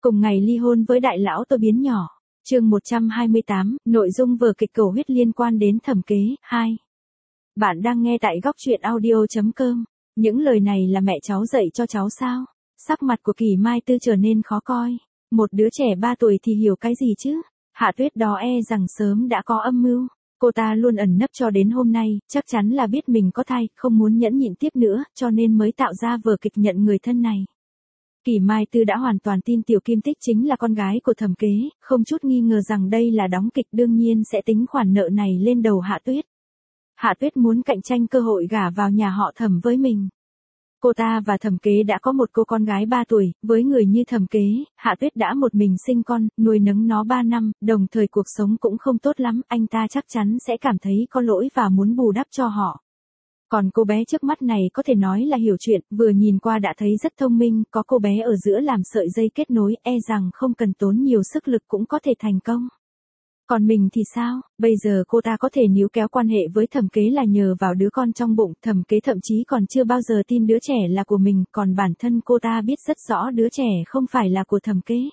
Cùng ngày ly hôn với đại lão tôi biến nhỏ. Chương 128, nội dung vở kịch cầu huyết liên quan đến Thẩm Kế, 2. Bạn đang nghe tại góc truyện audio.com. Những lời này là mẹ cháu dạy cho cháu sao? Sắc mặt của Kỳ Mai Tư trở nên khó coi. Một đứa trẻ 3 tuổi thì hiểu cái gì chứ? Hạ Tuyết đó e rằng sớm đã có âm mưu. Cô ta luôn ẩn nấp cho đến hôm nay, chắc chắn là biết mình có thai, không muốn nhẫn nhịn tiếp nữa, cho nên mới tạo ra vở kịch nhận người thân này. Kỳ Mai Tư đã hoàn toàn tin Tiểu Kim Tích chính là con gái của Thẩm Kế, không chút nghi ngờ rằng đây là đóng kịch, đương nhiên sẽ tính khoản nợ này lên đầu Hạ Tuyết. Hạ Tuyết muốn cạnh tranh cơ hội gả vào nhà họ Thẩm với mình. Cô ta và Thẩm Kế đã có một cô con gái 3 tuổi, với người như Thẩm Kế, Hạ Tuyết đã một mình sinh con, nuôi nấng nó 3 năm, đồng thời cuộc sống cũng không tốt lắm, anh ta chắc chắn sẽ cảm thấy có lỗi và muốn bù đắp cho họ. Còn cô bé trước mắt này có thể nói là hiểu chuyện, vừa nhìn qua đã thấy rất thông minh, có cô bé ở giữa làm sợi dây kết nối, e rằng không cần tốn nhiều sức lực cũng có thể thành công. Còn mình thì sao? Bây giờ cô ta có thể níu kéo quan hệ với Thẩm Kế là nhờ vào đứa con trong bụng, Thẩm Kế thậm chí còn chưa bao giờ tin đứa trẻ là của mình, còn bản thân cô ta biết rất rõ đứa trẻ không phải là của Thẩm Kế.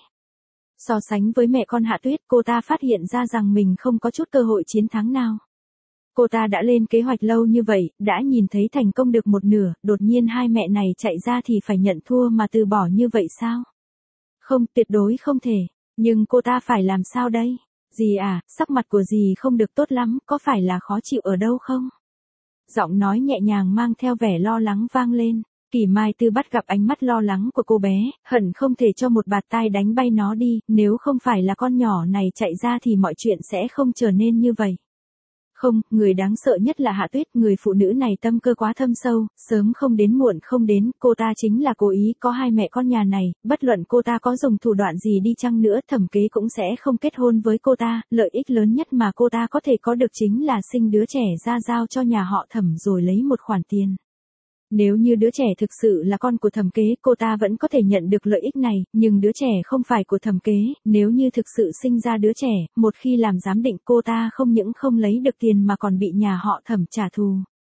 So sánh với mẹ con Hạ Tuyết, cô ta phát hiện ra rằng mình không có chút cơ hội chiến thắng nào. Cô ta đã lên kế hoạch lâu như vậy, đã nhìn thấy thành công được một nửa, đột nhiên hai mẹ này chạy ra thì phải nhận thua mà từ bỏ như vậy sao? Không, tuyệt đối không thể. Nhưng cô ta phải làm sao đây? Dì à, sắc mặt của dì không được tốt lắm, có phải là khó chịu ở đâu không? Giọng nói nhẹ nhàng mang theo vẻ lo lắng vang lên. Kỳ Mai Tư bắt gặp ánh mắt lo lắng của cô bé, hận không thể cho một bạt tai đánh bay nó đi, nếu không phải là con nhỏ này chạy ra thì mọi chuyện sẽ không trở nên như vậy. Không, người đáng sợ nhất là Hạ Tuyết, người phụ nữ này tâm cơ quá thâm sâu, sớm không đến muộn không đến, cô ta chính là cố ý có hai mẹ con nhà này, bất luận cô ta có dùng thủ đoạn gì đi chăng nữa, Thẩm Kế cũng sẽ không kết hôn với cô ta, lợi ích lớn nhất mà cô ta có thể có được chính là sinh đứa trẻ ra giao cho nhà họ Thẩm rồi lấy một khoản tiền. Nếu như đứa trẻ thực sự là con của Thẩm Kế, cô ta vẫn có thể nhận được lợi ích này, nhưng đứa trẻ không phải của Thẩm Kế, nếu như thực sự sinh ra đứa trẻ, một khi làm giám định cô ta không những không lấy được tiền mà còn bị nhà họ Thẩm trả thù.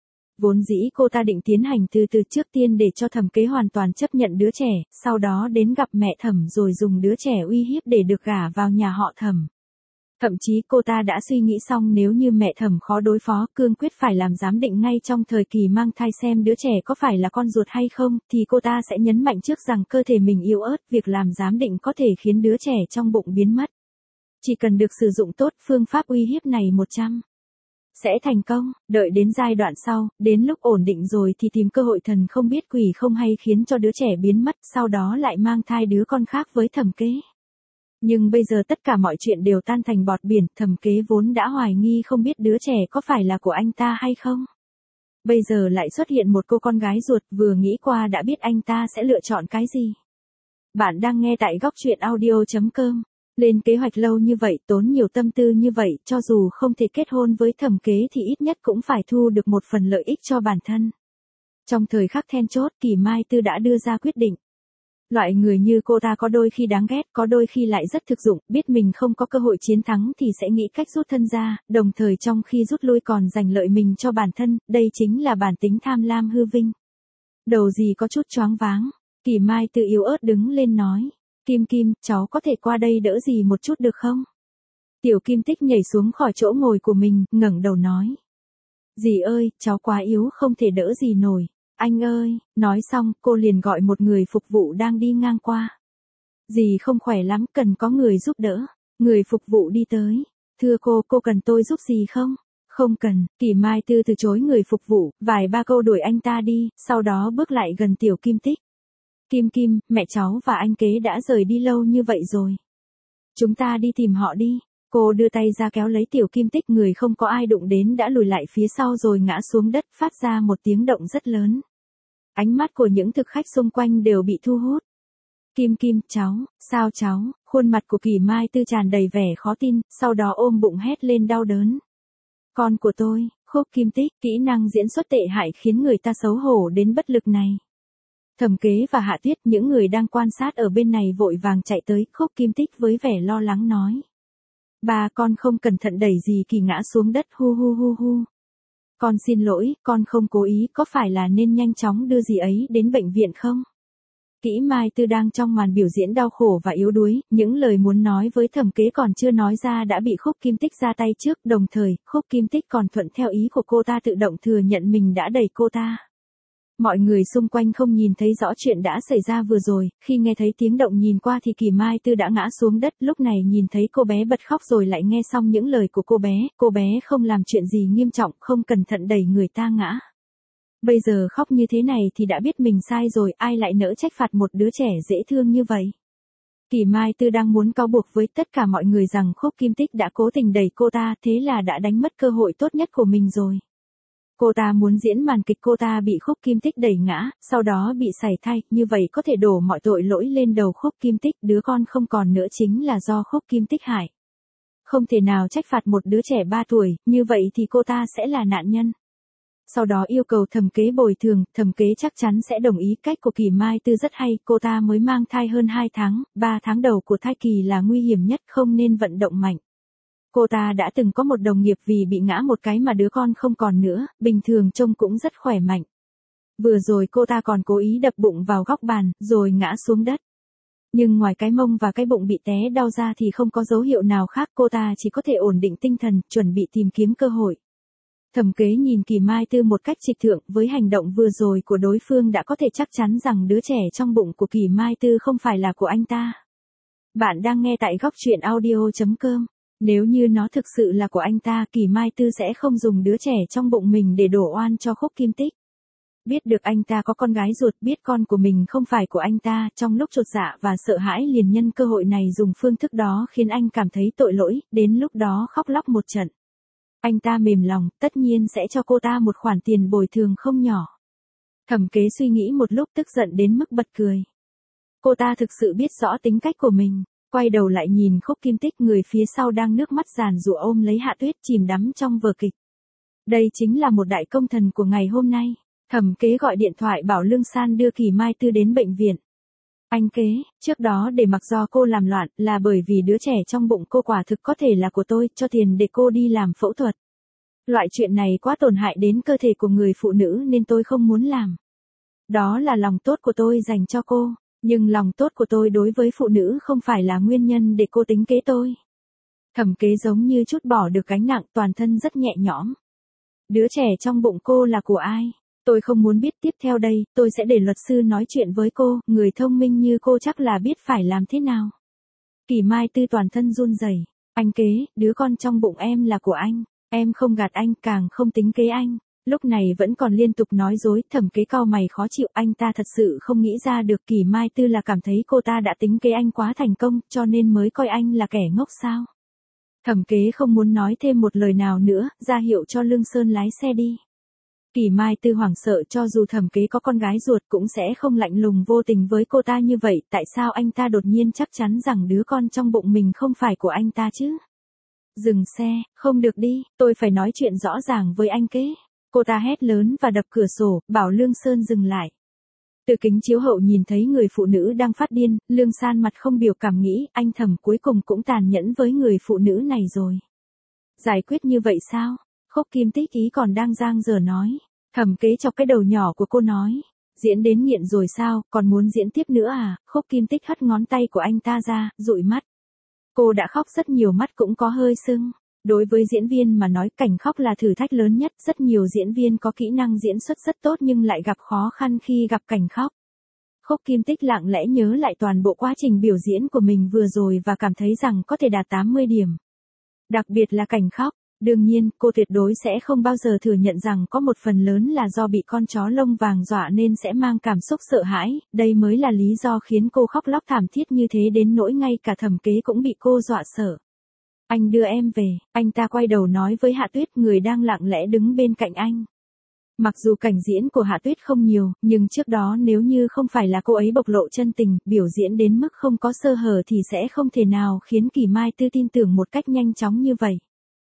Vốn dĩ cô ta định tiến hành từ từ, trước tiên để cho Thẩm Kế hoàn toàn chấp nhận đứa trẻ, sau đó đến gặp mẹ Thẩm rồi dùng đứa trẻ uy hiếp để được gả vào nhà họ Thẩm. Thậm chí cô ta đã suy nghĩ xong nếu như mẹ Thẩm khó đối phó, cương quyết phải làm giám định ngay trong thời kỳ mang thai xem đứa trẻ có phải là con ruột hay không, thì cô ta sẽ nhấn mạnh trước rằng cơ thể mình yếu ớt, việc làm giám định có thể khiến đứa trẻ trong bụng biến mất. Chỉ cần được sử dụng tốt phương pháp uy hiếp này 100 sẽ thành công, đợi đến giai đoạn sau, đến lúc ổn định rồi thì tìm cơ hội thần không biết quỷ không hay khiến cho đứa trẻ biến mất, sau đó lại mang thai đứa con khác với Thẩm Kế. Nhưng bây giờ tất cả mọi chuyện đều tan thành bọt biển, Thẩm Kế vốn đã hoài nghi không biết đứa trẻ có phải là của anh ta hay không. Bây giờ lại xuất hiện một cô con gái ruột, vừa nghĩ qua đã biết anh ta sẽ lựa chọn cái gì. Bạn đang nghe tại góc truyện audio.com. Lên kế hoạch lâu như vậy, tốn nhiều tâm tư như vậy, cho dù không thể kết hôn với Thẩm Kế thì ít nhất cũng phải thu được một phần lợi ích cho bản thân. Trong thời khắc then chốt, Kỳ Mai Tư đã đưa ra quyết định. Loại người như cô ta có đôi khi đáng ghét, có đôi khi lại rất thực dụng, biết mình không có cơ hội chiến thắng thì sẽ nghĩ cách rút thân ra, đồng thời trong khi rút lui còn giành lợi mình cho bản thân, đây chính là bản tính tham lam hư vinh. Đầu gì có chút choáng váng, Kỳ Mai Tư yếu ớt đứng lên nói, Kim Kim, cháu có thể qua đây đỡ dì một chút được không? Tiểu Kim Tích nhảy xuống khỏi chỗ ngồi của mình, ngẩng đầu nói. Dì ơi, cháu quá yếu không thể đỡ dì nổi. Anh ơi, nói xong, cô liền gọi một người phục vụ đang đi ngang qua. Dì không khỏe lắm, cần có người giúp đỡ. Người phục vụ đi tới. Thưa cô cần tôi giúp gì không? Không cần, Kỳ Mai Tư từ chối người phục vụ, vài ba câu đuổi anh ta đi, sau đó bước lại gần Tiểu Kim Tích. Kim Kim, mẹ cháu và anh Kế đã rời đi lâu như vậy rồi. Chúng ta đi tìm họ đi. Cô đưa tay ra kéo lấy Tiểu Kim Tích, người không có ai đụng đến đã lùi lại phía sau rồi ngã xuống đất, phát ra một tiếng động rất lớn. Ánh mắt của những thực khách xung quanh đều bị thu hút. Kim Kim, cháu, sao cháu? Khuôn mặt của Kỳ Mai Tư tràn đầy vẻ khó tin, sau đó ôm bụng hét lên đau đớn. Con của tôi, Khúc Kim Tích, kỹ năng diễn xuất tệ hại khiến người ta xấu hổ đến bất lực này. Thẩm Kế và Hạ Tuyết, những người đang quan sát ở bên này vội vàng chạy tới, Khúc Kim Tích với vẻ lo lắng nói. Ba, con không cẩn thận đẩy dì Kỳ ngã xuống đất, hu hu hu hu. Con xin lỗi, con không cố ý, có phải là nên nhanh chóng đưa dì ấy đến bệnh viện không? Kỷ Mai Tư đang trong màn biểu diễn đau khổ và yếu đuối, những lời muốn nói với Thẩm Kế còn chưa nói ra đã bị Khúc Kim Tích ra tay trước, đồng thời, Khúc Kim Tích còn thuận theo ý của cô ta tự động thừa nhận mình đã đẩy cô ta. Mọi người xung quanh không nhìn thấy rõ chuyện đã xảy ra vừa rồi, khi nghe thấy tiếng động nhìn qua thì Kỷ Mai Tư đã ngã xuống đất, lúc này nhìn thấy cô bé bật khóc rồi lại nghe xong những lời của cô bé không làm chuyện gì nghiêm trọng, không cẩn thận đẩy người ta ngã. Bây giờ khóc như thế này thì đã biết mình sai rồi, ai lại nỡ trách phạt một đứa trẻ dễ thương như vậy. Kỷ Mai Tư đang muốn cáo buộc với tất cả mọi người rằng Khúc Kim Tích đã cố tình đẩy cô ta, thế là đã đánh mất cơ hội tốt nhất của mình rồi. Cô ta muốn diễn màn kịch cô ta bị Khúc Kim Tích đẩy ngã, sau đó bị sảy thai, như vậy có thể đổ mọi tội lỗi lên đầu Khúc Kim Tích, đứa con không còn nữa chính là do Khúc Kim Tích hại. Không thể nào trách phạt một đứa trẻ 3 tuổi, như vậy thì cô ta sẽ là nạn nhân. Sau đó yêu cầu Thẩm Kế bồi thường, Thẩm Kế chắc chắn sẽ đồng ý. Cách của Kỷ Mai Tư rất hay, cô ta mới mang thai hơn 2 tháng, 3 tháng đầu của thai kỳ là nguy hiểm nhất, không nên vận động mạnh. Cô ta đã từng có một đồng nghiệp vì bị ngã một cái mà đứa con không còn nữa, bình thường trông cũng rất khỏe mạnh. Vừa rồi cô ta còn cố ý đập bụng vào góc bàn, rồi ngã xuống đất. Nhưng ngoài cái mông và cái bụng bị té đau ra thì không có dấu hiệu nào khác, cô ta chỉ có thể ổn định tinh thần, chuẩn bị tìm kiếm cơ hội. Thẩm Kế nhìn Kỷ Mai Tư một cách trịch thượng, với hành động vừa rồi của đối phương đã có thể chắc chắn rằng đứa trẻ trong bụng của Kỷ Mai Tư không phải là của anh ta. Bạn đang nghe tại góc truyện audio.com. Nếu như nó thực sự là của anh ta, Kỷ Mai Tư sẽ không dùng đứa trẻ trong bụng mình để đổ oan cho Khúc Kim Tích. Biết được anh ta có con gái ruột, biết con của mình không phải của anh ta, trong lúc chột dạ và sợ hãi liền nhân cơ hội này dùng phương thức đó khiến anh cảm thấy tội lỗi, đến lúc đó khóc lóc một trận. Anh ta mềm lòng, tất nhiên sẽ cho cô ta một khoản tiền bồi thường không nhỏ. Thẩm Kế suy nghĩ một lúc tức giận đến mức bật cười. Cô ta thực sự biết rõ tính cách của mình, quay đầu lại nhìn Khúc Kim Tích, người phía sau đang nước mắt giàn giụa ôm lấy Hạ Tuyết chìm đắm trong vở kịch. Đây chính là một đại công thần của ngày hôm nay. Thẩm Kế gọi điện thoại bảo Lương San đưa Kỷ Mai Tư đến bệnh viện. Anh Kế, trước đó để mặc do cô làm loạn là bởi vì đứa trẻ trong bụng cô quả thực có thể là của tôi, cho tiền để cô đi làm phẫu thuật. Loại chuyện này quá tổn hại đến cơ thể của người phụ nữ nên tôi không muốn làm. Đó là lòng tốt của tôi dành cho cô, nhưng lòng tốt của tôi đối với phụ nữ không phải là nguyên nhân để cô tính kế tôi. Thẩm Kế giống như trút bỏ được gánh nặng, toàn thân rất nhẹ nhõm. Đứa trẻ trong bụng cô là của ai? Tôi không muốn biết. Tiếp theo đây, tôi sẽ để luật sư nói chuyện với cô, người thông minh như cô chắc là biết phải làm thế nào. Kỷ Mai Tư toàn thân run rẩy. Anh Kế, đứa con trong bụng em là của anh. Em không gạt anh, càng không tính kế anh. Lúc này vẫn còn liên tục nói dối. Thẩm Kế cau mày khó chịu, anh ta thật sự không nghĩ ra được Kỷ Mai Tư là cảm thấy cô ta đã tính kế anh quá thành công, cho nên mới coi anh là kẻ ngốc sao. Thẩm Kế không muốn nói thêm một lời nào nữa, ra hiệu cho Lương Sơn lái xe đi. Kỷ Mai Tư hoảng sợ, cho dù Thẩm Kế có con gái ruột cũng sẽ không lạnh lùng vô tình với cô ta như vậy, tại sao anh ta đột nhiên chắc chắn rằng đứa con trong bụng mình không phải của anh ta chứ? Dừng xe, không được đi, tôi phải nói chuyện rõ ràng với anh Kế. Cô ta hét lớn và đập cửa sổ, bảo Lương Sơn dừng lại. Từ kính chiếu hậu nhìn thấy người phụ nữ đang phát điên, Lương San mặt không biểu cảm nghĩ, anh Thẩm cuối cùng cũng tàn nhẫn với người phụ nữ này rồi. Giải quyết như vậy sao? Khúc Kim Tích ý còn đang giang dở nói. Thẩm Kế chọc cái đầu nhỏ của cô nói. Diễn đến nghiện rồi sao, còn muốn diễn tiếp nữa à? Khúc Kim Tích hất ngón tay của anh ta ra, dụi mắt. Cô đã khóc rất nhiều, mắt cũng có hơi sưng. Đối với diễn viên mà nói, cảnh khóc là thử thách lớn nhất, rất nhiều diễn viên có kỹ năng diễn xuất rất tốt nhưng lại gặp khó khăn khi gặp cảnh khóc. Khúc Kim Tích lặng lẽ nhớ lại toàn bộ quá trình biểu diễn của mình vừa rồi và cảm thấy rằng có thể đạt 80 điểm. Đặc biệt là cảnh khóc. Đương nhiên, cô tuyệt đối sẽ không bao giờ thừa nhận rằng có một phần lớn là do bị con chó lông vàng dọa nên sẽ mang cảm xúc sợ hãi, đây mới là lý do khiến cô khóc lóc thảm thiết như thế đến nỗi ngay cả Thẩm Kế cũng bị cô dọa sợ. Anh đưa em về, anh ta quay đầu nói với Hạ Tuyết, người đang lặng lẽ đứng bên cạnh anh. Mặc dù cảnh diễn của Hạ Tuyết không nhiều, nhưng trước đó nếu như không phải là cô ấy bộc lộ chân tình, biểu diễn đến mức không có sơ hở thì sẽ không thể nào khiến Kỷ Mai Tư tin tưởng một cách nhanh chóng như vậy.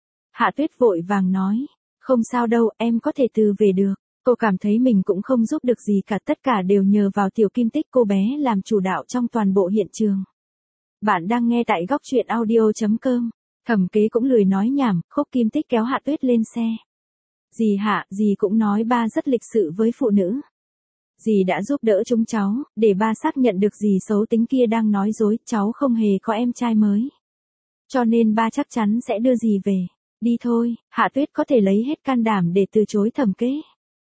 Hạ Tuyết vội vàng nói, không sao đâu, em có thể từ về được. Cô cảm thấy mình cũng không giúp được gì cả, tất cả đều nhờ vào Tiểu Kim Tích, cô bé làm chủ đạo trong toàn bộ hiện trường. Bạn đang nghe tại góc truyện audio.com. Thẩm Kế cũng lười nói nhảm, Khúc Kim Tích kéo Hạ Tuyết lên xe. Dì Hạ, dì cũng nói ba rất lịch sự với phụ nữ. Dì đã giúp đỡ chúng cháu, để ba xác nhận được dì xấu tính kia đang nói dối, cháu không hề có em trai mới. Cho nên ba chắc chắn sẽ đưa dì về. Đi thôi, Hạ Tuyết có thể lấy hết can đảm để từ chối Thẩm Kế.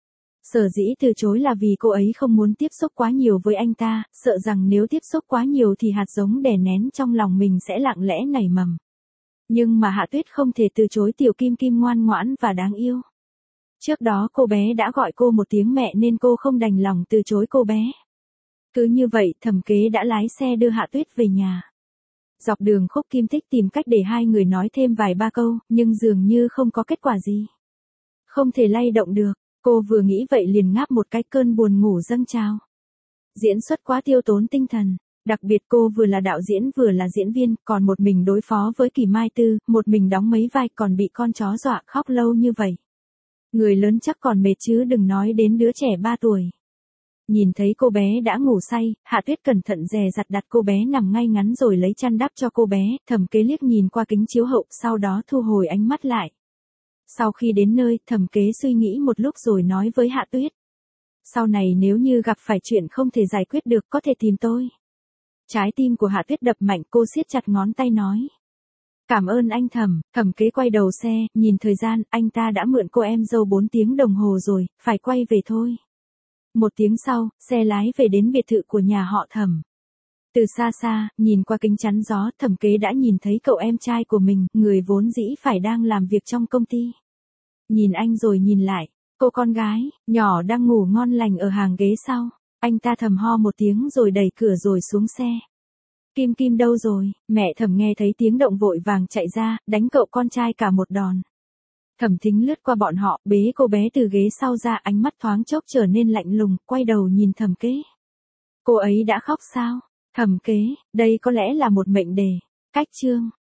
Sở dĩ từ chối là vì cô ấy không muốn tiếp xúc quá nhiều với anh ta, sợ rằng nếu tiếp xúc quá nhiều thì hạt giống đè nén trong lòng mình sẽ lặng lẽ nảy mầm. Nhưng mà Hạ Tuyết không thể từ chối Tiểu Kim Kim ngoan ngoãn và đáng yêu. Trước đó cô bé đã gọi cô một tiếng mẹ nên cô không đành lòng từ chối cô bé. Cứ như vậy Thẩm Kế đã lái xe đưa Hạ Tuyết về nhà. Dọc đường Khúc Kim Tích tìm cách để hai người nói thêm vài ba câu, nhưng dường như không có kết quả gì. Không thể lay động được, cô vừa nghĩ vậy liền ngáp một cái, cơn buồn ngủ dâng trào. Diễn xuất quá tiêu tốn tinh thần, đặc biệt cô vừa là đạo diễn vừa là diễn viên, còn một mình đối phó với Kỳ Mai Tư, một mình đóng mấy vai còn bị con chó dọa khóc lâu như vậy. Người lớn chắc còn mệt chứ đừng nói đến đứa trẻ 3 tuổi. Nhìn thấy cô bé đã ngủ say, Hạ Tuyết cẩn thận dè dặt đặt cô bé nằm ngay ngắn rồi lấy chăn đắp cho cô bé, Thẩm Kế liếc nhìn qua kính chiếu hậu, sau đó thu hồi ánh mắt lại. Sau khi đến nơi, Thẩm Kế suy nghĩ một lúc rồi nói với Hạ Tuyết. Sau này nếu như gặp phải chuyện không thể giải quyết được có thể tìm tôi. Trái tim của Hạ Tuyết đập mạnh, cô siết chặt ngón tay nói. Cảm ơn anh Thẩm. Thẩm Kế quay đầu xe, nhìn thời gian, anh ta đã mượn cô em dâu 4 tiếng đồng hồ rồi, phải quay về thôi. 1 tiếng sau, xe lái về đến biệt thự của nhà họ Thẩm. Từ xa xa, nhìn qua kính chắn gió, Thẩm Kế đã nhìn thấy cậu em trai của mình, người vốn dĩ phải đang làm việc trong công ty. Nhìn anh rồi nhìn lại, cô con gái, nhỏ đang ngủ ngon lành ở hàng ghế sau. Anh ta thầm ho một tiếng rồi đẩy cửa rồi xuống xe. Kim Kim đâu rồi? Mẹ Thẩm nghe thấy tiếng động vội vàng chạy ra, đánh cậu con trai cả một đòn. Thẩm Thính lướt qua bọn họ, bế cô bé từ ghế sau ra, ánh mắt thoáng chốc trở nên lạnh lùng, quay đầu nhìn Thẩm Kế. Cô ấy đã khóc sao? Thẩm Kế, đây có lẽ là một mệnh đề. Cách chương